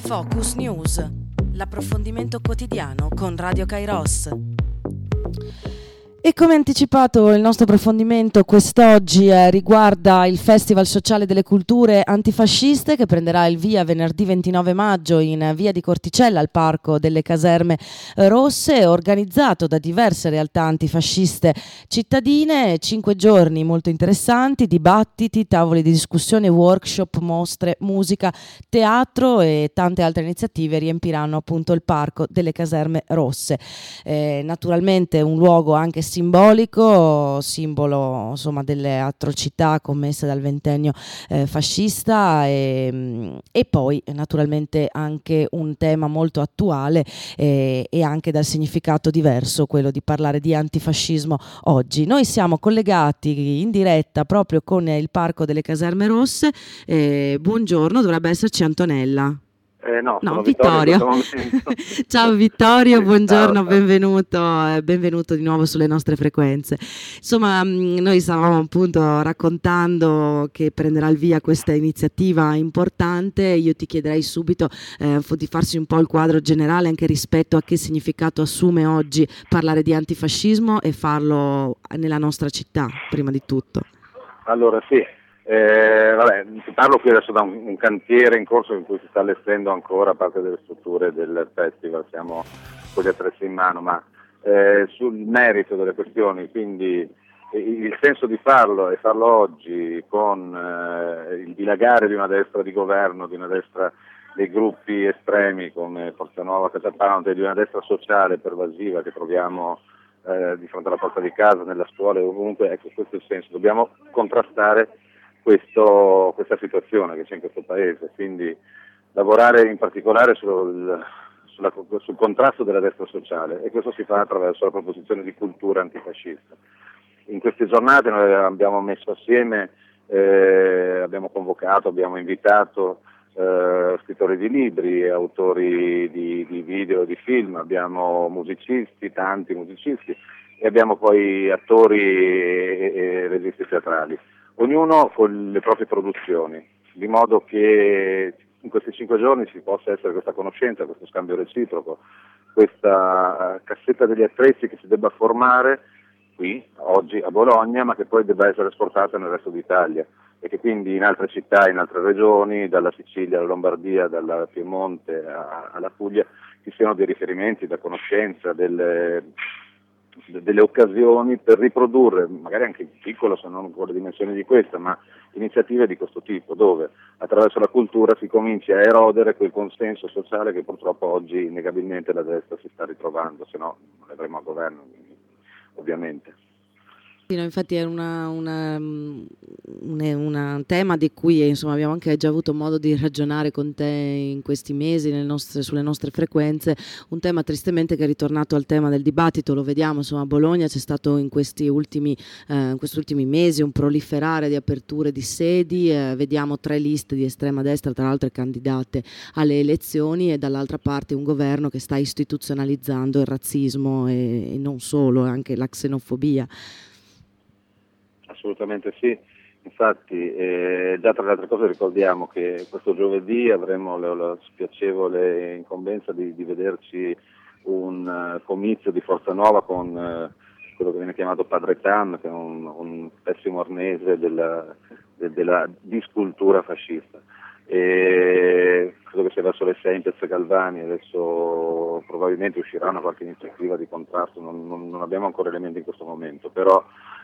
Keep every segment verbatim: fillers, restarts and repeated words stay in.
Focus News, l'approfondimento quotidiano con Radio Kairos. E come anticipato, il nostro approfondimento quest'oggi eh, riguarda il Festival Sociale delle Culture Antifasciste, che prenderà il via venerdì ventinove maggio in via di Corticella al Parco delle Caserme Rosse, organizzato da diverse realtà antifasciste cittadine. Cinque giorni molto interessanti, dibattiti, tavoli di discussione, workshop, mostre, musica, teatro e tante altre iniziative riempiranno appunto il Parco delle Caserme Rosse. Eh, naturalmente un luogo anche simbolico, simbolo insomma delle atrocità commesse dal ventennio eh, fascista e, e poi naturalmente anche un tema molto attuale eh, e anche dal significato diverso, quello di parlare di antifascismo oggi. Noi siamo collegati in diretta proprio con il Parco delle Caserme Rosse. Eh, buongiorno, dovrebbe esserci Antonella. Eh, no, No, sono Vittorio. Vittorio. Ciao Vittorio, Sì, buongiorno, ciao, ciao. benvenuto, eh, benvenuto di nuovo sulle nostre frequenze. Insomma, mh, noi stavamo appunto raccontando che prenderà il via questa iniziativa importante. Io ti chiederei subito eh, di farsi un po' il quadro generale anche rispetto a che significato assume oggi parlare di antifascismo e farlo nella nostra città, prima di tutto. Allora sì, eh, vabbè, ti parlo qui adesso da un, un cantiere in corso in cui si sta allestendo ancora parte delle strutture del festival, siamo con gli attrezzi in mano, ma eh, sul merito delle questioni, quindi eh, il senso di farlo e farlo oggi con eh, il dilagare di una destra di governo, di una destra dei gruppi estremi come Forza Nuova, Catapound, e di una destra sociale pervasiva che troviamo eh, di fronte alla porta di casa, nella scuola e ovunque, ecco, questo è il senso, dobbiamo contrastare questo, questa situazione che c'è in questo paese, quindi lavorare in particolare sul, sulla, sul contrasto della destra sociale, e questo si fa attraverso la proposizione di cultura antifascista. In queste giornate noi abbiamo messo assieme, eh, abbiamo convocato, abbiamo invitato eh, scrittori di libri, autori di, di video, di film, abbiamo musicisti, tanti musicisti, e abbiamo poi attori e, e registi teatrali, ognuno con le proprie produzioni, di modo che in questi cinque giorni ci possa essere questa conoscenza, questo scambio reciproco, questa cassetta degli attrezzi che si debba formare qui, oggi a Bologna, ma che poi debba essere esportata nel resto d'Italia, e che quindi in altre città, in altre regioni, dalla Sicilia alla Lombardia, dalla Piemonte a, alla Puglia, ci siano dei riferimenti, da conoscenza, delle, delle occasioni per riprodurre, magari anche in piccolo se non con le dimensioni di questa, ma iniziative di questo tipo, dove attraverso la cultura si comincia a erodere quel consenso sociale che purtroppo oggi innegabilmente la destra si sta ritrovando, se no non le avremo a governo, ovviamente. Sì, no, infatti è una, una, un un tema di cui insomma, abbiamo anche già avuto modo di ragionare con te in questi mesi nelle nostre, sulle nostre frequenze, un tema tristemente che è ritornato al tema del dibattito, lo vediamo, insomma a Bologna c'è stato in questi ultimi, eh, in questi ultimi mesi un proliferare di aperture di sedi, eh, vediamo tre liste di estrema destra tra l'altro candidate alle elezioni, e dall'altra parte un governo che sta istituzionalizzando il razzismo e, e non solo, anche la xenofobia. Assolutamente sì, infatti eh, già tra le altre cose ricordiamo che questo giovedì avremo la, la spiacevole incombenza di, di vederci un uh, comizio di Forza Nuova con uh, quello che viene chiamato Padre Tan, che è un, un pessimo arnese della, de, della discultura fascista. E credo che sia verso le sei in Piazza Galvani, adesso probabilmente uscirà una qualche iniziativa di contrasto, non, non, non abbiamo ancora elementi in questo momento, però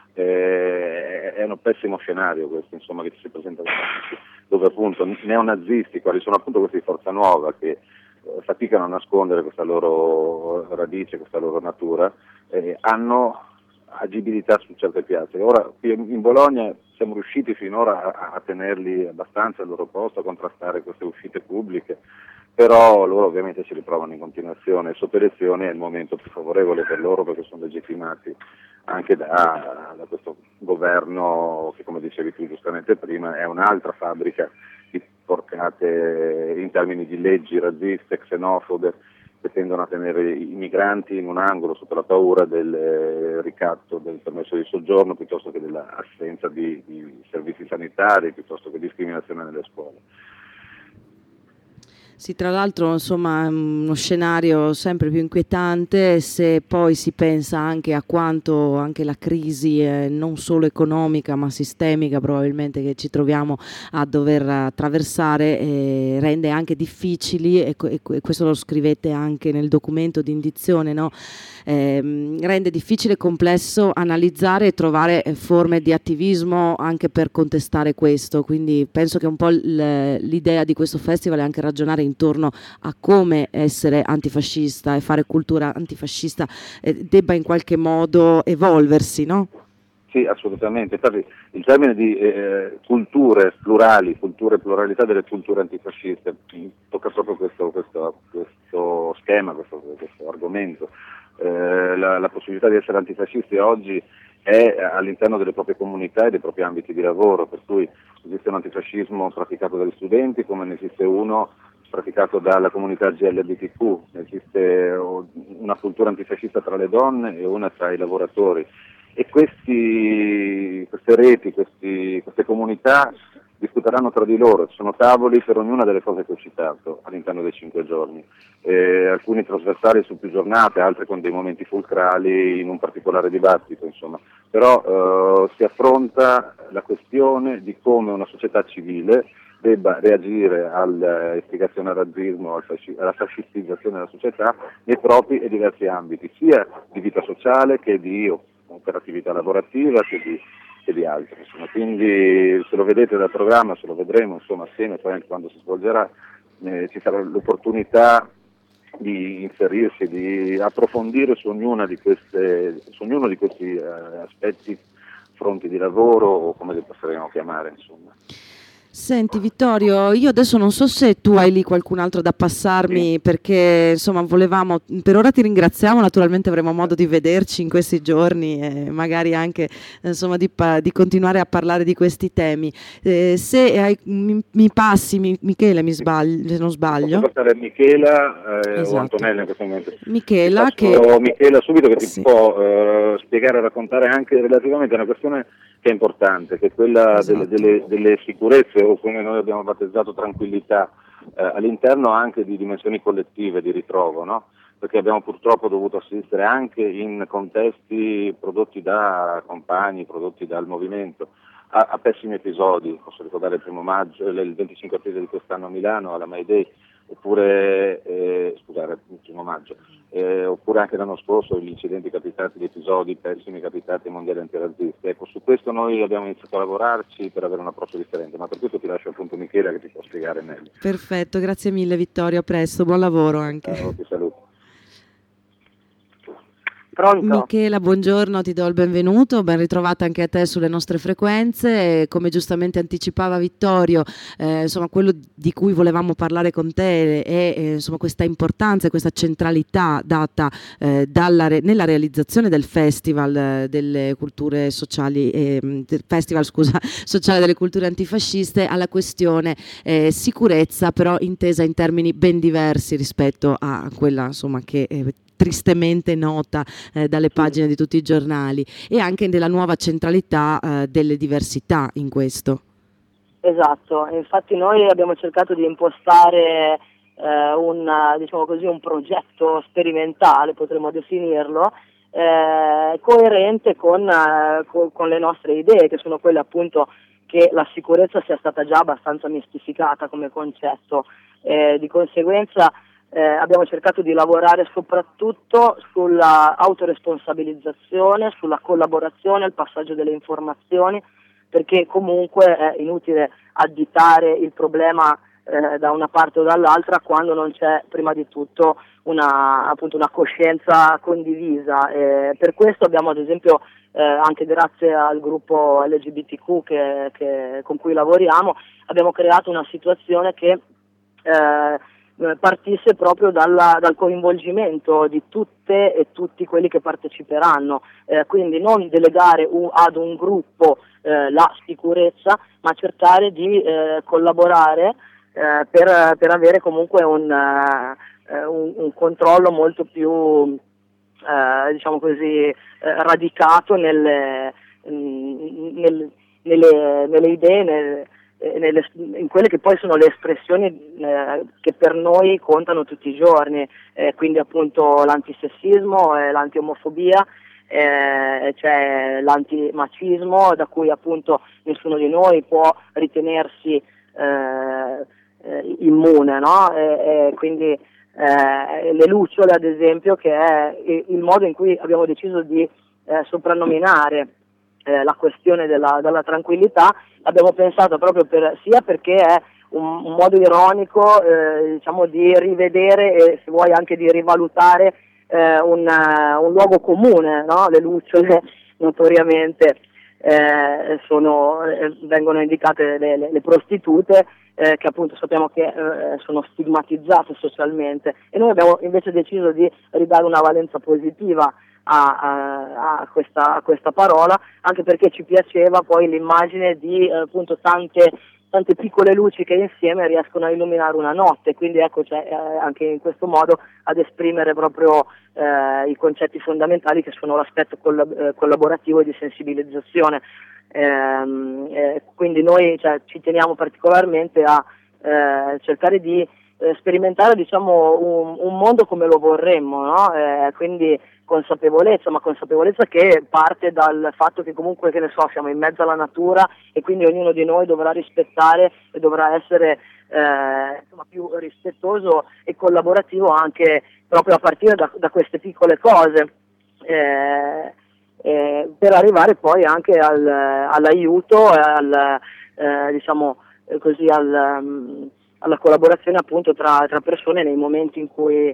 Eh, è un pessimo scenario questo, insomma, che ci si presenta davanti, dove appunto neonazisti, quali sono appunto questi di Forza Nuova, che eh, faticano a nascondere questa loro radice, questa loro natura, eh, hanno agibilità su certe piazze. Ora qui in Bologna siamo riusciti finora a, a tenerli abbastanza al loro posto, a contrastare queste uscite pubbliche, però loro ovviamente si ritrovano in continuazione. Sotto elezioni è il momento più favorevole per loro, perché sono legittimati anche da, da questo governo che, come dicevi tu giustamente prima, è un'altra fabbrica di porcate in termini di leggi razziste, xenofobe, che tendono a tenere i migranti in un angolo sotto la paura del ricatto del permesso di soggiorno, piuttosto che dell'assenza di, di servizi sanitari, piuttosto che discriminazione nelle scuole. Sì, tra l'altro insomma è uno scenario sempre più inquietante se poi si pensa anche a quanto anche la crisi eh, non solo economica ma sistemica probabilmente che ci troviamo a dover attraversare eh, rende anche difficili, e, e, e questo lo scrivete anche nel documento di indizione, no? Eh, rende difficile e complesso analizzare e trovare forme di attivismo anche per contestare questo, quindi penso che un po' l'idea di questo festival è anche ragionare intorno a come essere antifascista e fare cultura antifascista eh, debba in qualche modo evolversi, no? Sì, assolutamente. Infatti il termine di eh, culture plurali, culture pluralità delle culture antifasciste, tocca proprio questo, questo, questo schema, questo, questo argomento. Eh, la, la possibilità di essere antifascisti oggi è all'interno delle proprie comunità e dei propri ambiti di lavoro, per cui esiste un antifascismo praticato dagli studenti come ne esiste uno praticato dalla comunità G L B T Q, esiste una cultura antifascista tra le donne e una tra i lavoratori. E questi, queste reti, questi, queste comunità discuteranno tra di loro, ci sono tavoli per ognuna delle cose che ho citato all'interno dei cinque giorni, eh, alcuni trasversali su più giornate, altri con dei momenti fulcrali in un particolare dibattito, insomma. Però eh, si affronta la questione di come una società civile debba reagire all'istigazione al razzismo, alla fascistizzazione della società nei propri e diversi ambiti, sia di vita sociale che di operatività lavorativa che di, che di altri. Insomma. Quindi se lo vedete dal programma, se lo vedremo insomma, assieme, poi anche quando si svolgerà, eh, ci sarà l'opportunità di inserirsi, di approfondire su, ognuna di queste, su ognuno di questi eh, aspetti, fronti di lavoro o come li possiamo chiamare, insomma. Senti Vittorio, io adesso non so se tu hai lì qualcun altro da passarmi, sì. Perché insomma volevamo, per ora ti ringraziamo, naturalmente avremo modo di vederci in questi giorni e magari anche insomma di, di continuare a parlare di questi temi. Eh, se hai, mi, mi passi, mi, Michele mi sbaglio, se non sbaglio. Posso passare Michela eh, esatto. o Antonella in questo momento? Michela, che... Michela subito che ti sì. può eh, spiegare e raccontare anche relativamente a una questione che è importante, che è quella esatto. delle, delle, delle sicurezze o come noi abbiamo battezzato tranquillità eh, all'interno anche di dimensioni collettive di ritrovo, no? Perché abbiamo purtroppo dovuto assistere anche in contesti prodotti da compagni, prodotti dal movimento, a, a pessimi episodi. Posso ricordare il primo maggio, il venticinque aprile di quest'anno a Milano alla May Day, oppure eh, scusate, il primo maggio, eh, oppure anche l'anno scorso gli incidenti capitati, gli episodi pessimi capitati ai mondiali antirazzisti. Ecco, su questo noi abbiamo iniziato a lavorarci per avere un approccio differente, ma per questo ti lascio appunto Michela che ti può spiegare meglio. Perfetto, grazie mille Vittorio, a presto, buon lavoro anche. Ciao, ti saluto. Pronto? Michela, buongiorno, ti do il benvenuto, ben ritrovata anche a te sulle nostre frequenze. Come giustamente anticipava Vittorio, eh, insomma, quello di cui volevamo parlare con te è eh, insomma, questa importanza e questa centralità data eh, dalla re- nella realizzazione del Festival eh, delle culture sociali, eh, del Festival scusa, sociale delle culture antifasciste alla questione eh, sicurezza, però intesa in termini ben diversi rispetto a quella insomma, che eh, tristemente nota eh, dalle pagine di tutti i giornali, e anche della nuova centralità eh, delle diversità in questo. Esatto, infatti noi abbiamo cercato di impostare eh, un, diciamo così, un progetto sperimentale, potremmo definirlo, eh, coerente con, eh, con, con le nostre idee, che sono quelle appunto che la sicurezza sia stata già abbastanza mistificata come concetto, eh, di conseguenza Eh, abbiamo cercato di lavorare soprattutto sulla autoresponsabilizzazione, sulla collaborazione, il passaggio delle informazioni, perché comunque è inutile additare il problema eh, da una parte o dall'altra quando non c'è prima di tutto una, appunto una coscienza condivisa. Eh, per questo abbiamo ad esempio eh, anche grazie al gruppo L G B T Q che, che, con cui lavoriamo, abbiamo creato una situazione che eh, partisse proprio dalla, dal coinvolgimento di tutte e tutti quelli che parteciperanno, eh, quindi non delegare un, ad un gruppo eh, la sicurezza, ma cercare di eh, collaborare eh, per, per avere comunque un, uh, un, un controllo molto più uh, diciamo così uh, radicato nelle, nel, nelle, nelle idee, nel, eh, nelle, in quelle che poi sono le espressioni eh, che per noi contano tutti i giorni, eh, quindi appunto l'antisessismo e l'antiomofobia, eh, c'è l'antimacismo, da cui appunto nessuno di noi può ritenersi eh, eh, immune, no? E, e quindi eh, le lucciole, ad esempio, che è il modo in cui abbiamo deciso di eh, soprannominare eh, la questione della, della tranquillità, abbiamo pensato proprio per, sia perché è un, un modo ironico eh, diciamo di rivedere e se vuoi anche di rivalutare eh, un, un luogo comune, no? Le lucciole notoriamente eh, sono, eh, vengono indicate le, le, le prostitute, eh, che appunto sappiamo che eh, sono stigmatizzate socialmente, e noi abbiamo invece deciso di ridare una valenza positiva a, a, a, questa, a questa parola, anche perché ci piaceva poi l'immagine di eh, appunto tante tante piccole luci che insieme riescono a illuminare una notte, quindi ecco, cioè, eh, anche in questo modo ad esprimere proprio eh, i concetti fondamentali che sono l'aspetto collab- eh, collaborativo e di sensibilizzazione. Ehm, eh, quindi noi, cioè, ci teniamo particolarmente a eh, cercare di eh, sperimentare, diciamo, un, un mondo come lo vorremmo, no? Eh, quindi consapevolezza, ma consapevolezza che parte dal fatto che comunque, che ne so, siamo in mezzo alla natura e quindi ognuno di noi dovrà rispettare e dovrà essere eh, insomma, più rispettoso e collaborativo anche proprio a partire da, da queste piccole cose, eh, eh, per arrivare poi anche al, all'aiuto e al, eh, diciamo così, al, um, alla collaborazione appunto tra, tra persone nei momenti in cui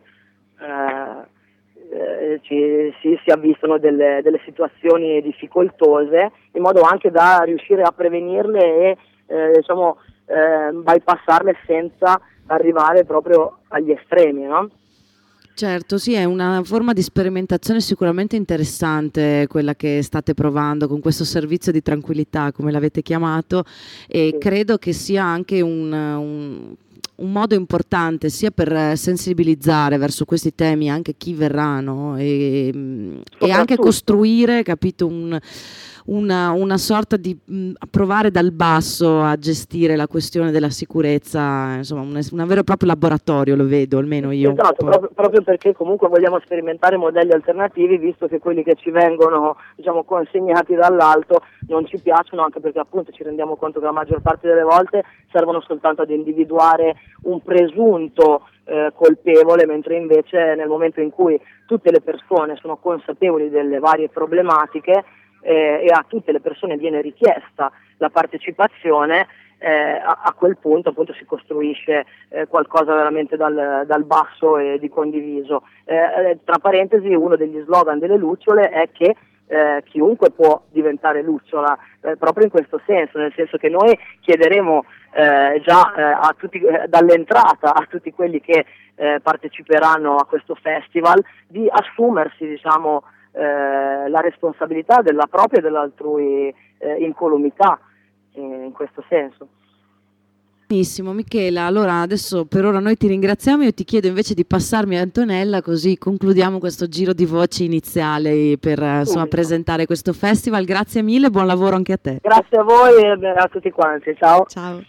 eh, Eh, ci, si, si avvistano delle, delle situazioni difficoltose, in modo anche da riuscire a prevenirle e eh, diciamo eh, bypassarle senza arrivare proprio agli estremi, no? Certo, sì, è una forma di sperimentazione sicuramente interessante quella che state provando con questo servizio di tranquillità, come l'avete chiamato, e Sì. credo che sia anche un, un un modo importante sia per sensibilizzare verso questi temi anche chi verrà, no? e, e anche costruire, capito, un, una, una sorta di mh, provare dal basso a gestire la questione della sicurezza, insomma un, un vero e proprio laboratorio, lo vedo, almeno io. Esatto, proprio, proprio perché comunque vogliamo sperimentare modelli alternativi, visto che quelli che ci vengono, diciamo, consegnati dall'alto non ci piacciono, anche perché appunto ci rendiamo conto che la maggior parte delle volte servono soltanto ad individuare un presunto eh, colpevole, mentre invece nel momento in cui tutte le persone sono consapevoli delle varie problematiche eh, e a tutte le persone viene richiesta la partecipazione, eh, a, a quel punto appunto si costruisce eh, qualcosa veramente dal, dal basso e di condiviso. Eh, tra parentesi, uno degli slogan delle lucciole è che Eh, chiunque può diventare lucciola, eh, proprio in questo senso, nel senso che noi chiederemo eh, già eh, a tutti, eh, dall'entrata a tutti quelli che eh, parteciperanno a questo festival di assumersi, diciamo, eh, la responsabilità della propria e dell'altrui eh, incolumità, eh, in questo senso. Benissimo Michela, allora adesso per ora noi ti ringraziamo, io ti chiedo invece di passarmi a Antonella, così concludiamo questo giro di voci iniziale per insomma, presentare questo festival. Grazie mille, buon lavoro anche a te. Grazie a voi e a tutti quanti, ciao. Ciao.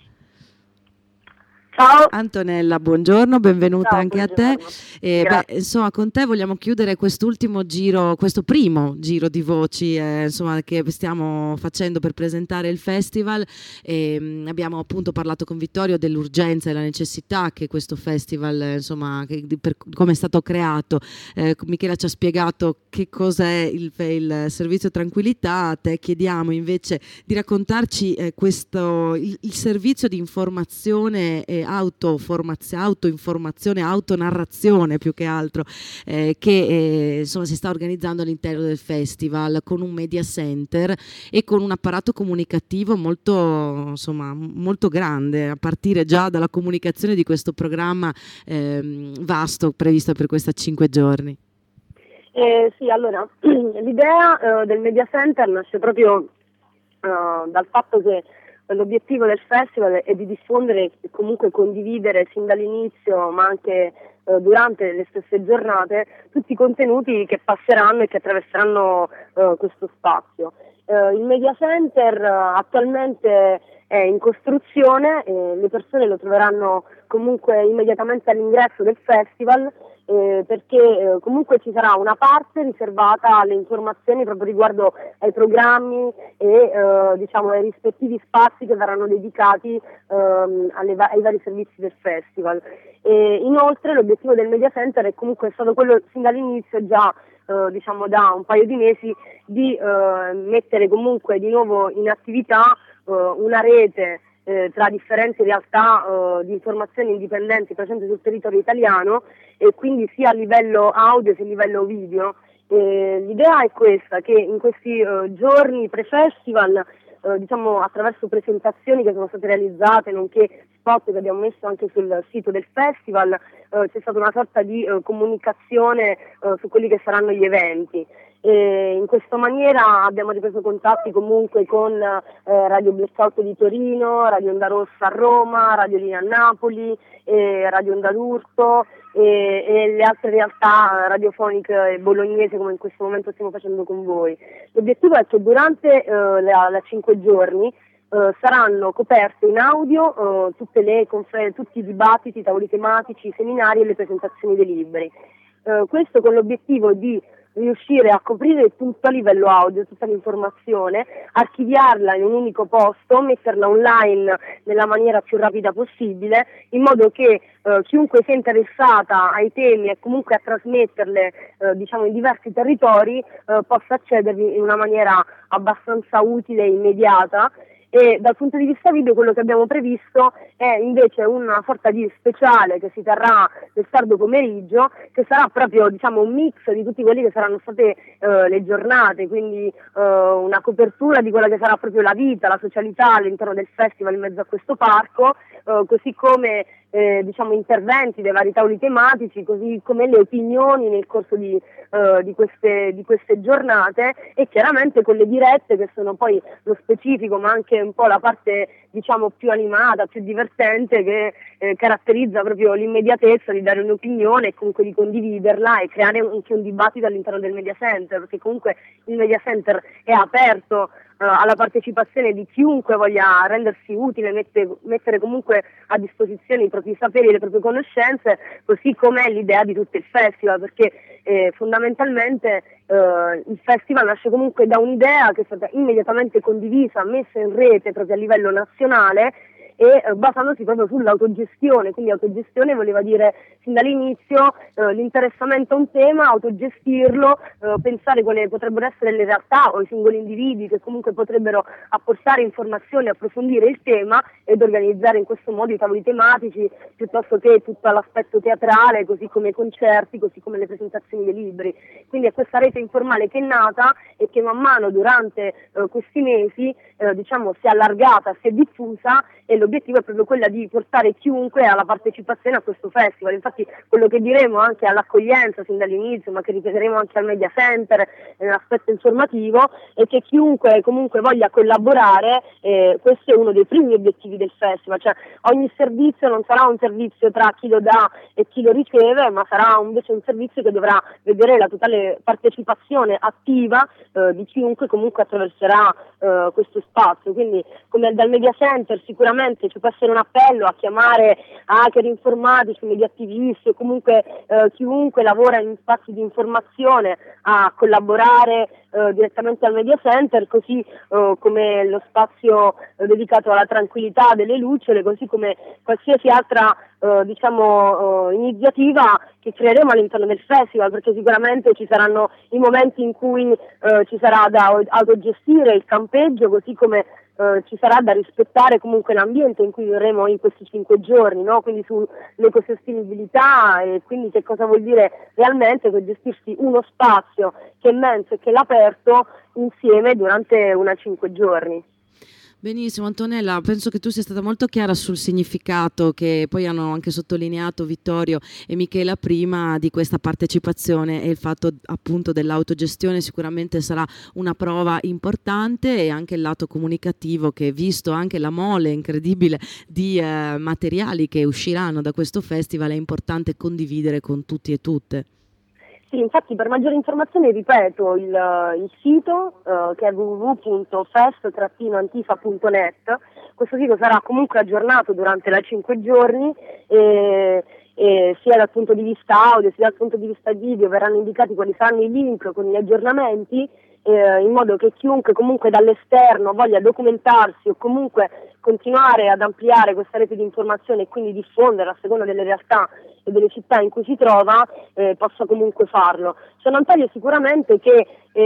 Ciao. Antonella, buongiorno, benvenuta Ciao, anche buongiorno. a te. Eh, beh, insomma, con te vogliamo chiudere quest'ultimo giro, questo primo giro di voci eh, insomma, che stiamo facendo per presentare il festival. E, mh, abbiamo appunto parlato con Vittorio dell'urgenza e la necessità che questo festival, eh, insomma, che, per, come è stato creato. Eh, Michela ci ha spiegato che cos'è il, il servizio tranquillità. A te chiediamo invece di raccontarci eh, questo, il, il servizio di informazione e autoformazione, autoinformazione, autonarrazione più che altro eh, che eh, insomma si sta organizzando all'interno del festival con un media center e con un apparato comunicativo molto insomma molto grande, a partire già dalla comunicazione di questo programma eh, vasto previsto per questi cinque giorni. Eh, sì, allora l'idea eh, del media center nasce proprio eh, dal fatto che l'obiettivo del festival è di diffondere e comunque condividere sin dall'inizio, ma anche eh, durante le stesse giornate, tutti i contenuti che passeranno e che attraverseranno eh, questo spazio. Eh, il Media Center eh, attualmente è in costruzione, e le persone lo troveranno comunque immediatamente all'ingresso del festival, eh, perché eh, comunque ci sarà una parte riservata alle informazioni proprio riguardo ai programmi e eh, diciamo ai rispettivi spazi che verranno dedicati ehm, alle va- ai vari servizi del festival. E inoltre l'obiettivo del Media Center è comunque stato quello sin dall'inizio, già eh, diciamo da un paio di mesi, di eh, mettere comunque di nuovo in attività eh, una rete Eh, tra differenti realtà eh, di informazioni indipendenti presenti sul territorio italiano, e quindi sia a livello audio sia a livello video. Eh, l'idea è questa, che in questi eh, giorni pre-festival, eh, diciamo attraverso presentazioni che sono state realizzate, nonché spot che abbiamo messo anche sul sito del festival, eh, c'è stata una sorta di eh, comunicazione eh, su quelli che saranno gli eventi. E in questa maniera abbiamo ripreso contatti comunque con eh, Radio Blackout di Torino, Radio Onda Rossa a Roma, Radio Linea a Napoli, eh, Radio Onda d'Urto e, e le altre realtà radiofoniche bolognese, come in questo momento stiamo facendo con voi. L'obiettivo è che durante eh, la, la cinque giorni Uh, saranno coperte in audio uh, tutte le confer- tutti i dibattiti, i tavoli tematici, i seminari e le presentazioni dei libri. Uh, questo con l'obiettivo di riuscire a coprire tutto a livello audio, tutta l'informazione, archiviarla in un unico posto, metterla online nella maniera più rapida possibile, in modo che uh, chiunque sia interessata ai temi e comunque a trasmetterle uh, diciamo in diversi territori uh, possa accedervi in una maniera abbastanza utile e immediata. E dal punto di vista video quello che abbiamo previsto è invece una sorta di speciale che si terrà nel tardo pomeriggio, che sarà proprio diciamo un mix di tutti quelli che saranno state eh, le giornate, quindi eh, una copertura di quella che sarà proprio la vita, la socialità all'interno del festival in mezzo a questo parco, eh, così come eh, diciamo interventi dei vari tavoli tematici, così come le opinioni nel corso di, eh, di, queste, di queste giornate, e chiaramente con le dirette che sono poi lo specifico ma anche un po' la parte diciamo più animata, più divertente, che eh, caratterizza proprio l'immediatezza di dare un'opinione e comunque di condividerla e creare anche un dibattito all'interno del Media Center, perché comunque il Media Center è aperto eh, alla partecipazione di chiunque voglia rendersi utile, mette, mettere comunque a disposizione i propri saperi e le proprie conoscenze, così come è l'idea di tutto il festival, perché eh, fondamentalmente eh, il festival nasce comunque da un'idea che è stata immediatamente condivisa, messa in rete proprio a livello nazionale, e eh, basandosi proprio sull'autogestione. Quindi autogestione voleva dire sin dall'inizio eh, l'interessamento a un tema, autogestirlo, eh, pensare quali potrebbero essere le realtà o i singoli individui che comunque potrebbero apportare informazioni, approfondire il tema ed organizzare in questo modo i tavoli tematici, piuttosto che tutto l'aspetto teatrale, così come i concerti, così come le presentazioni dei libri. Quindi è questa rete informale che è nata e che man mano durante eh, questi mesi eh, diciamo si è allargata, si è diffusa, e l'obiettivo è proprio quella di portare chiunque alla partecipazione a questo festival. Infatti quello che diremo anche all'accoglienza sin dall'inizio, ma che ripeteremo anche al Media Center nell'aspetto informativo, è che chiunque comunque voglia collaborare, eh, questo è uno dei primi obiettivi del festival, cioè ogni servizio non sarà un servizio tra chi lo dà e chi lo riceve, ma sarà invece un servizio che dovrà vedere la totale partecipazione attiva eh, di chiunque comunque attraverserà eh, questo spazio. Quindi come dal Media Center sicuramente ci può essere un appello a chiamare hacker informatici, media attivisti o comunque eh, chiunque lavora in spazi di informazione a collaborare eh, direttamente al Media Center, così eh, come lo spazio eh, dedicato alla tranquillità delle lucciole, così come qualsiasi altra eh, diciamo eh, iniziativa che creeremo all'interno del festival, perché sicuramente ci saranno i momenti in cui eh, ci sarà da autogestire il campeggio, così come Uh, ci sarà da rispettare comunque l'ambiente in cui vivremo in questi cinque giorni, no? Quindi sull'ecosostenibilità, e quindi che cosa vuol dire realmente gestirsi uno spazio che è immenso e che è aperto insieme durante una cinque giorni. Benissimo Antonella, penso che tu sia stata molto chiara sul significato che poi hanno anche sottolineato Vittorio e Michela prima di questa partecipazione, e il fatto appunto dell'autogestione sicuramente sarà una prova importante, e anche il lato comunicativo, che visto anche la mole incredibile di eh, materiali che usciranno da questo festival è importante condividere con tutti e tutte. Sì, infatti per maggiori informazioni ripeto il, il sito uh, che è w w w punto fest antifa punto net. questo sito sarà comunque aggiornato durante la cinque giorni e, e sia dal punto di vista audio sia dal punto di vista video verranno indicati quali saranno i link con gli aggiornamenti, eh, in modo che chiunque comunque dall'esterno voglia documentarsi o comunque continuare ad ampliare questa rete di informazione e quindi diffondere a seconda delle realtà e delle città in cui si trova, eh, possa comunque farlo. Ciò non toglie sicuramente che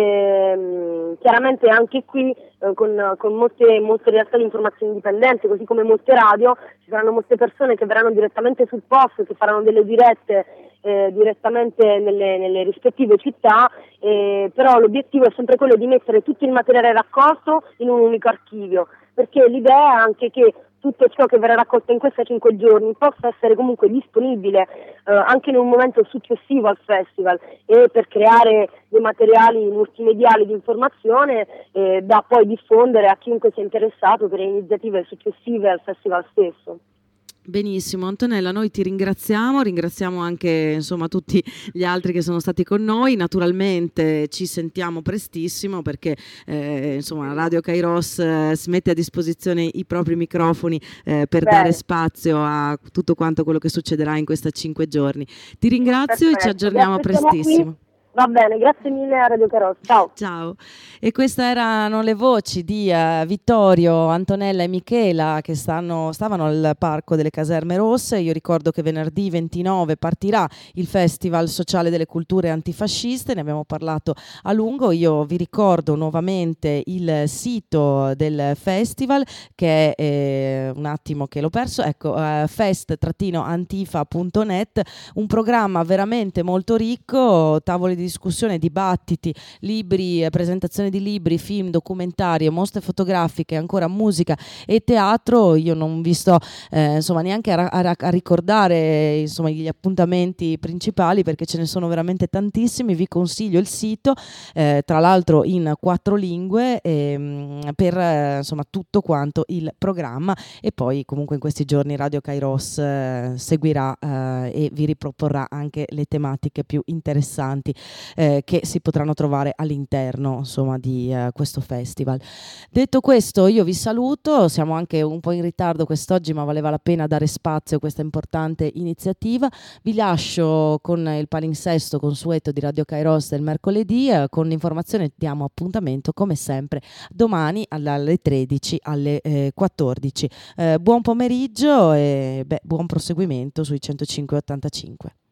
ehm, chiaramente anche qui eh, con, con molte, molte realtà di informazione indipendente, così come molte radio, ci saranno molte persone che verranno direttamente sul posto, che faranno delle dirette eh, direttamente nelle, nelle rispettive città, eh, però l'obiettivo è sempre quello di mettere tutto il materiale raccolto in un unico archivio, perché l'idea è anche che tutto ciò che verrà raccolto in questi cinque giorni possa essere comunque disponibile eh, anche in un momento successivo al festival, e per creare dei materiali multimediali di informazione eh, da poi diffondere a chiunque sia interessato per le iniziative successive al festival stesso. Benissimo Antonella, noi ti ringraziamo, ringraziamo anche insomma tutti gli altri che sono stati con noi, naturalmente ci sentiamo prestissimo perché eh, insomma Radio Kairos eh, si mette a disposizione i propri microfoni eh, per Beh. dare spazio a tutto quanto quello che succederà in questi cinque giorni. Ti ringrazio. Perfetto. E ci aggiorniamo prestissimo. Va bene, grazie mille a Radio Kairos, ciao. Ciao. E queste erano le voci di uh, Vittorio, Antonella e Michela che stanno, stavano al Parco delle Caserme Rosse. Io ricordo che venerdì ventinove partirà il Festival Sociale delle Culture Antifasciste, ne abbiamo parlato a lungo. Io vi ricordo nuovamente il sito del festival che è eh, un attimo che l'ho perso, ecco uh, fest antifa punto net, un programma veramente molto ricco, tavoli di discussione, dibattiti, libri, eh, presentazioni di libri, film, documentari, mostre fotografiche, ancora musica e teatro. Io non vi sto eh, insomma neanche a, a, a ricordare insomma gli appuntamenti principali perché ce ne sono veramente tantissimi. Vi consiglio il sito, eh, tra l'altro in quattro lingue, eh, per eh, insomma tutto quanto il programma, e poi comunque in questi giorni Radio Kairos eh, seguirà eh, e vi riproporrà anche le tematiche più interessanti Eh, che si potranno trovare all'interno insomma di eh, questo festival. Detto questo, io vi saluto, siamo anche un po' in ritardo quest'oggi ma valeva la pena dare spazio a questa importante iniziativa. Vi lascio con il palinsesto consueto di Radio Kairos del mercoledì, eh, con l'informazione diamo appuntamento come sempre domani alle tredici alle eh, quattordici. Eh, buon pomeriggio e beh, buon proseguimento sui centocinque e ottantacinque.